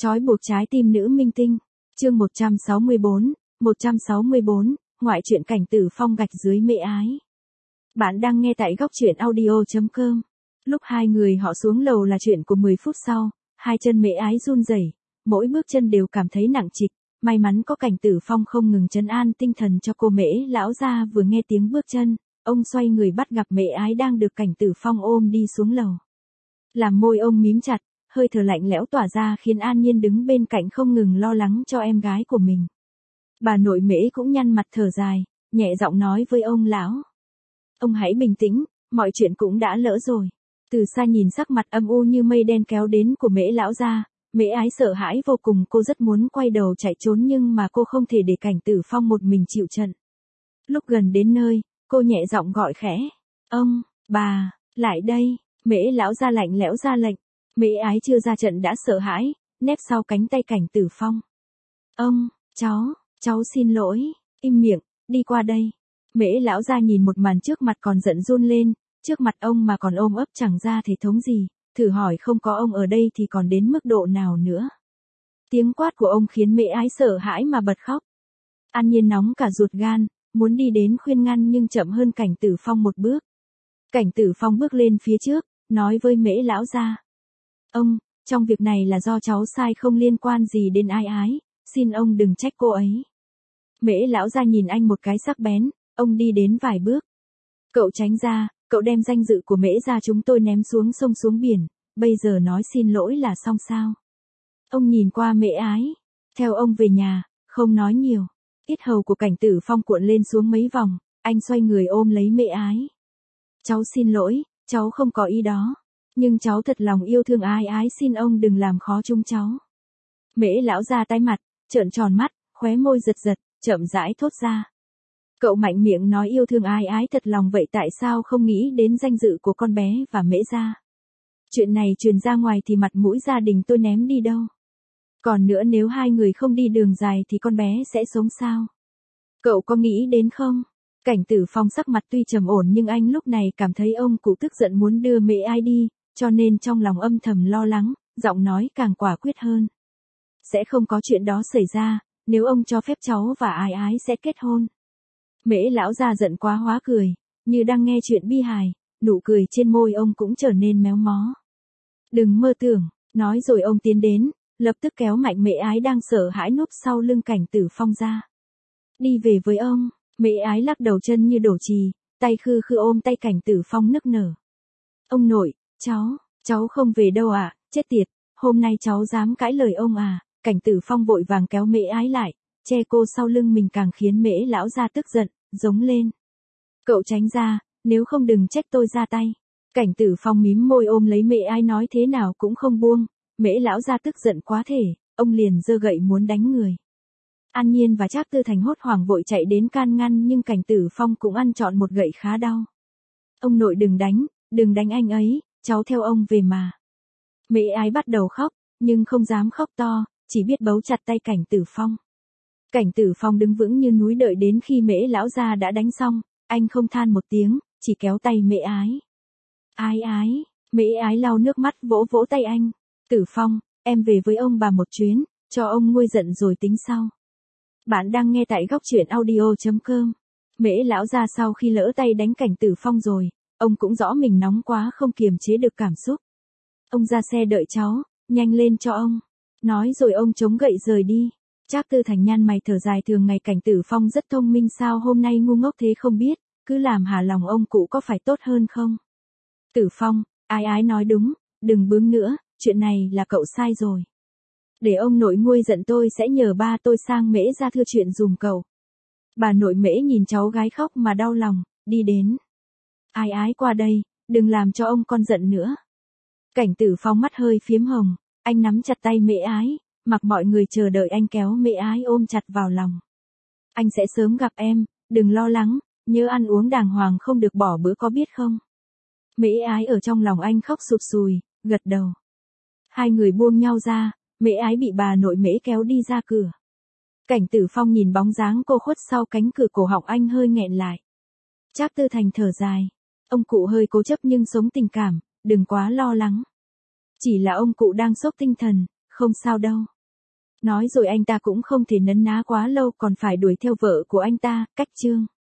Trói buộc trái tim nữ minh tinh. Chương 164, ngoại truyện Cảnh Tử Phong gạch dưới Mễ Ái. Bạn đang nghe tại góc truyện audio.com. Lúc hai người họ xuống lầu là chuyện của 10 phút sau, hai chân Mễ Ái run rẩy, mỗi bước chân đều cảm thấy nặng trịch. May mắn có Cảnh Tử Phong không ngừng trấn an tinh thần cho cô Mễ lão gia. Vừa nghe tiếng bước chân, ông xoay người bắt gặp Mễ Ái đang được Cảnh Tử Phong ôm đi xuống lầu. Làm môi ông mím chặt, hơi thở lạnh lẽo tỏa ra khiến An Nhiên đứng bên cạnh không ngừng lo lắng cho em gái của mình. Bà nội Mễ cũng nhăn mặt thở dài, nhẹ giọng nói với ông lão. Ông hãy bình tĩnh, mọi chuyện cũng đã lỡ rồi. Từ xa nhìn sắc mặt âm u như mây đen kéo đến của Mễ lão gia, Mễ Ái sợ hãi vô cùng, cô rất muốn quay đầu chạy trốn nhưng mà cô không thể để Cảnh Tử Phong một mình chịu trận. Lúc gần đến nơi, cô nhẹ giọng gọi khẽ. Ông, bà, lại đây. Mễ lão gia lạnh lẽo ra lệnh. Mễ Ái chưa ra trận đã sợ hãi, nép sau cánh tay Cảnh Tử Phong. Ông, cháu xin lỗi, im miệng, đi qua đây. Mễ lão gia nhìn một màn trước mặt còn giận run lên, trước mặt ông mà còn ôm ấp chẳng ra thể thống gì, thử hỏi không có ông ở đây thì còn đến mức độ nào nữa. Tiếng quát của ông khiến Mễ Ái sợ hãi mà bật khóc. An Nhiên nóng cả ruột gan, muốn đi đến khuyên ngăn nhưng chậm hơn Cảnh Tử Phong một bước. Cảnh Tử Phong bước lên phía trước, nói với Mễ lão gia. Ông, trong việc này là do cháu sai không liên quan gì đến Ái Ái, xin ông đừng trách cô ấy. Mễ lão gia nhìn anh một cái sắc bén, ông đi đến vài bước. Cậu tránh ra, cậu đem danh dự của Mễ gia chúng tôi ném xuống sông xuống biển, bây giờ nói xin lỗi là xong sao? Ông nhìn qua Mễ Ái, theo ông về nhà, không nói nhiều. Yết hầu của Cảnh Tử Phong cuộn lên xuống mấy vòng, anh xoay người ôm lấy Mễ Ái. Cháu xin lỗi, cháu không có ý đó. Nhưng cháu thật lòng yêu thương Ái Ái, xin ông đừng làm khó chúng cháu. Mễ lão gia tái mặt, trợn tròn mắt, khóe môi giật giật, chậm rãi thốt ra. Cậu mạnh miệng nói yêu thương Ái Ái thật lòng vậy tại sao không nghĩ đến danh dự của con bé và Mễ gia? Chuyện này truyền ra ngoài thì mặt mũi gia đình tôi ném đi đâu? Còn nữa nếu hai người không đi đường dài thì con bé sẽ sống sao? Cậu có nghĩ đến không? Cảnh Tử Phong sắc mặt tuy trầm ổn nhưng anh lúc này cảm thấy ông cụ tức giận muốn đưa Mễ Ái đi, cho nên trong lòng âm thầm lo lắng, giọng nói càng quả quyết hơn. Sẽ không có chuyện đó xảy ra, nếu ông cho phép cháu và Ái Ái sẽ kết hôn. Mễ lão gia giận quá hóa cười, như đang nghe chuyện bi hài, nụ cười trên môi ông cũng trở nên méo mó. Đừng mơ tưởng, nói rồi ông tiến đến, lập tức kéo mạnh Mễ Ái đang sợ hãi núp sau lưng Cảnh Tử Phong ra. Đi về với ông. Mễ Ái lắc đầu chân như đổ chì, tay khư khư ôm tay Cảnh Tử Phong nức nở. Ông nội, cháu không về đâu à, chết tiệt, hôm nay cháu dám cãi lời ông à? Cảnh Tử Phong vội vàng kéo Mễ Ái lại, che cô sau lưng mình càng khiến Mễ lão gia tức giận, giống lên. Cậu tránh ra, nếu không đừng trách tôi ra tay. Cảnh Tử Phong mím môi ôm lấy Mễ Ái nói thế nào cũng không buông, Mễ lão gia tức giận quá thể, ông liền giơ gậy muốn đánh người. An Nhiên và Trác Tư Thành hốt hoảng vội chạy đến can ngăn nhưng Cảnh Tử Phong cũng ăn trọn một gậy khá đau. Ông nội đừng đánh anh ấy, cháu theo ông về mà. Mễ Ái bắt đầu khóc, nhưng không dám khóc to, chỉ biết bấu chặt tay Cảnh Tử Phong. Cảnh Tử Phong đứng vững như núi đợi đến khi Mễ lão gia đã đánh xong, anh không than một tiếng, chỉ kéo tay Mễ Ái. Ái Ái, Mễ Ái lau nước mắt vỗ vỗ tay anh. Tử Phong, em về với ông bà một chuyến, cho ông nguôi giận rồi tính sau. Bạn đang nghe tại góc truyện audio.com. Mễ lão gia sau khi lỡ tay đánh Cảnh Tử Phong rồi, ông cũng rõ mình nóng quá không kiềm chế được cảm xúc. Ông ra xe đợi cháu, nhanh lên cho ông. Nói rồi ông chống gậy rời đi. Trác Tư Thành nhăn mày thở dài, thường ngày Cảnh Tử Phong rất thông minh sao hôm nay ngu ngốc thế không biết, cứ làm hà lòng ông cụ có phải tốt hơn không? Tử Phong, Ái Ái nói đúng, đừng bướng nữa, chuyện này là cậu sai rồi. Để ông nội nguôi giận tôi sẽ nhờ ba tôi sang Mễ gia thưa chuyện dùm cậu. Bà nội Mễ nhìn cháu gái khóc mà đau lòng, đi đến. Ái Ái qua đây, đừng làm cho ông con giận nữa. Cảnh Tử Phong mắt hơi phiếm hồng, anh nắm chặt tay Mễ Ái, mặc mọi người chờ đợi anh kéo Mễ Ái ôm chặt vào lòng. Anh sẽ sớm gặp em, đừng lo lắng, nhớ ăn uống đàng hoàng không được bỏ bữa có biết không? Mễ Ái ở trong lòng anh khóc sụt sùi, gật đầu. Hai người buông nhau ra. Mễ Ái bị bà nội Mễ kéo đi ra cửa. Cảnh Tử Phong nhìn bóng dáng cô khuất sau cánh cửa, cổ họng anh hơi nghẹn lại. Trác Tư Thành thở dài. Ông cụ hơi cố chấp nhưng sống tình cảm, đừng quá lo lắng. Chỉ là ông cụ đang sốc tinh thần, không sao đâu. Nói rồi anh ta cũng không thể nấn ná quá lâu còn phải đuổi theo vợ của anh ta, cách chương.